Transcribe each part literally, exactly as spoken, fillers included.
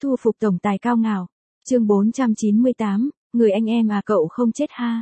thu phục tổng tài cao ngạo. Chương bốn trăm chín mươi tám, người anh em à cậu không chết ha.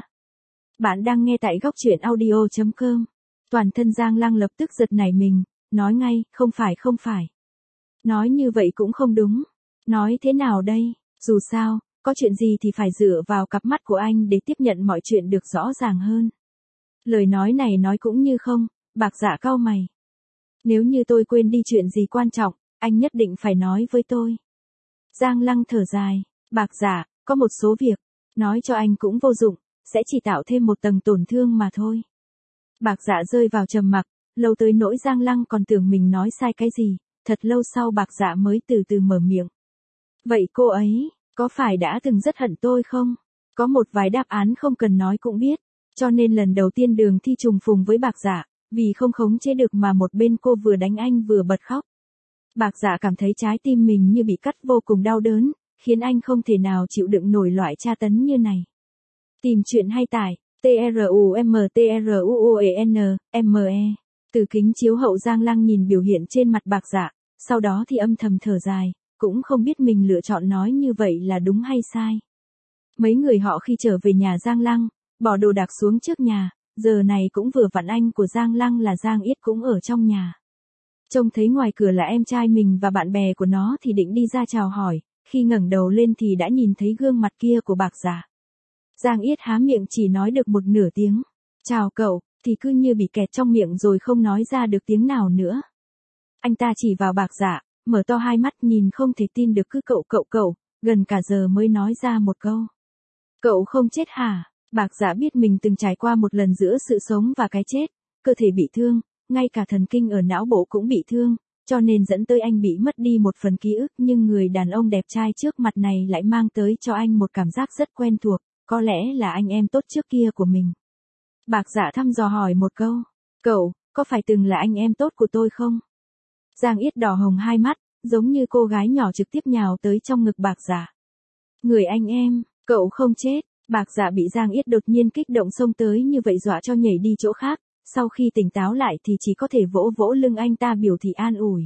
Bạn đang nghe tại góc truyện audio chấm com. Toàn thân Giang Lăng lập tức giật nảy mình, nói ngay, không phải không phải. Nói như vậy cũng không đúng. Nói thế nào đây, dù sao, có chuyện gì thì phải dựa vào cặp mắt của anh để tiếp nhận mọi chuyện được rõ ràng hơn. Lời nói này nói cũng như không, Bạc Dạ cau mày. Nếu như tôi quên đi chuyện gì quan trọng, anh nhất định phải nói với tôi. Giang Lăng thở dài, Bạc Dạ, có một số việc, nói cho anh cũng vô dụng, sẽ chỉ tạo thêm một tầng tổn thương mà thôi. Bạc Dạ rơi vào trầm mặc, lâu tới nỗi Giang Lăng còn tưởng mình nói sai cái gì, thật lâu sau Bạc Dạ mới từ từ mở miệng. Vậy cô ấy, có phải đã từng rất hận tôi không? Có một vài đáp án không cần nói cũng biết, cho nên lần đầu tiên Đường Thi trùng phùng với Bạc Dạ, vì không khống chế được mà một bên cô vừa đánh anh vừa bật khóc. Bạc Dạ cảm thấy trái tim mình như bị cắt vô cùng đau đớn, khiến anh không thể nào chịu đựng nổi loại tra tấn như này. Tìm chuyện hay tải, T R U M T R U O E N, M E. Từ kính chiếu hậu Giang Lăng nhìn biểu hiện trên mặt Bạc Dạ, sau đó thì âm thầm thở dài, cũng không biết mình lựa chọn nói như vậy là đúng hay sai. Mấy người họ khi trở về nhà Giang Lăng, bỏ đồ đạc xuống trước nhà, giờ này cũng vừa vặn anh của Giang Lăng là Giang Yết cũng ở trong nhà. Trông thấy ngoài cửa là em trai mình và bạn bè của nó thì định đi ra chào hỏi, khi ngẩng đầu lên thì đã nhìn thấy gương mặt kia của Bạc Dạ. Giang Yết há miệng chỉ nói được một nửa tiếng, chào cậu, thì cứ như bị kẹt trong miệng rồi không nói ra được tiếng nào nữa. Anh ta chỉ vào Bạc Dạ, mở to hai mắt nhìn không thể tin được cứ cậu cậu cậu, gần cả giờ mới nói ra một câu. Cậu không chết hả? Bạc Dạ biết mình từng trải qua một lần giữa sự sống và cái chết, cơ thể bị thương, ngay cả thần kinh ở não bộ cũng bị thương, cho nên dẫn tới anh bị mất đi một phần ký ức, nhưng người đàn ông đẹp trai trước mặt này lại mang tới cho anh một cảm giác rất quen thuộc, có lẽ là anh em tốt trước kia của mình. Bạc Dạ thăm dò hỏi một câu, cậu, có phải từng là anh em tốt của tôi không? Giang Yết đỏ hồng hai mắt, giống như cô gái nhỏ trực tiếp nhào tới trong ngực Bạc Dạ. Người anh em, cậu không chết. Bạc Dạ bị Giang Yết đột nhiên kích động xông tới như vậy dọa cho nhảy đi chỗ khác, sau khi tỉnh táo lại thì chỉ có thể vỗ vỗ lưng anh ta biểu thị an ủi.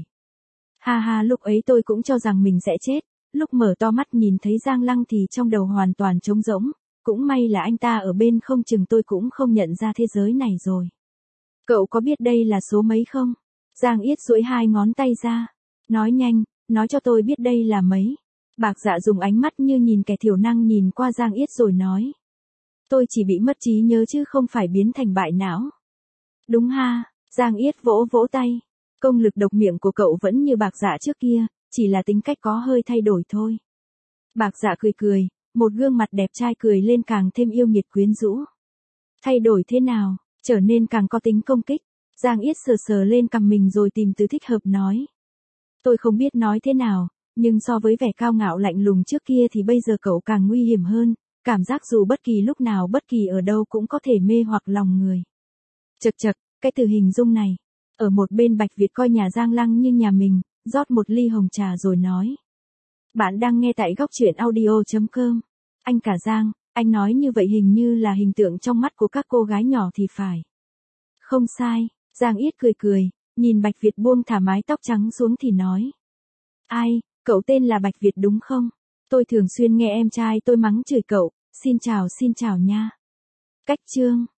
Ha ha, lúc ấy tôi cũng cho rằng mình sẽ chết, lúc mở to mắt nhìn thấy Giang Lăng thì trong đầu hoàn toàn trống rỗng, cũng may là anh ta ở bên không chừng tôi cũng không nhận ra thế giới này rồi. Cậu có biết đây là số mấy không? Giang Yết duỗi hai ngón tay ra, nói nhanh, nói cho tôi biết đây là mấy. Bạc Dạ dùng ánh mắt như nhìn kẻ thiểu năng nhìn qua Giang Yết rồi nói. Tôi chỉ bị mất trí nhớ chứ không phải biến thành bại não. Đúng ha, Giang Yết vỗ vỗ tay. Công lực độc miệng của cậu vẫn như Bạc Dạ trước kia, chỉ là tính cách có hơi thay đổi thôi. Bạc Dạ cười cười, một gương mặt đẹp trai cười lên càng thêm yêu nghiệt quyến rũ. Thay đổi thế nào, trở nên càng có tính công kích. Giang Yết sờ sờ lên cằm mình rồi tìm từ thích hợp nói. Tôi không biết nói thế nào. Nhưng so với vẻ cao ngạo lạnh lùng trước kia thì bây giờ cậu càng nguy hiểm hơn, cảm giác dù bất kỳ lúc nào bất kỳ ở đâu cũng có thể mê hoặc lòng người. Chật chật, cái từ hình dung này. Ở một bên Bạch Việt coi nhà Giang Lăng như nhà mình, rót một ly hồng trà rồi nói. Bạn đang nghe tại góc truyện audio chấm com. Anh cả Giang, anh nói như vậy hình như là hình tượng trong mắt của các cô gái nhỏ thì phải. Không sai, Giang Yết cười cười, nhìn Bạch Việt buông thả mái tóc trắng xuống thì nói. Ai? Cậu tên là Bạch Việt đúng không? Tôi thường xuyên nghe em trai tôi mắng chửi cậu, xin chào xin chào nha. Cách chương.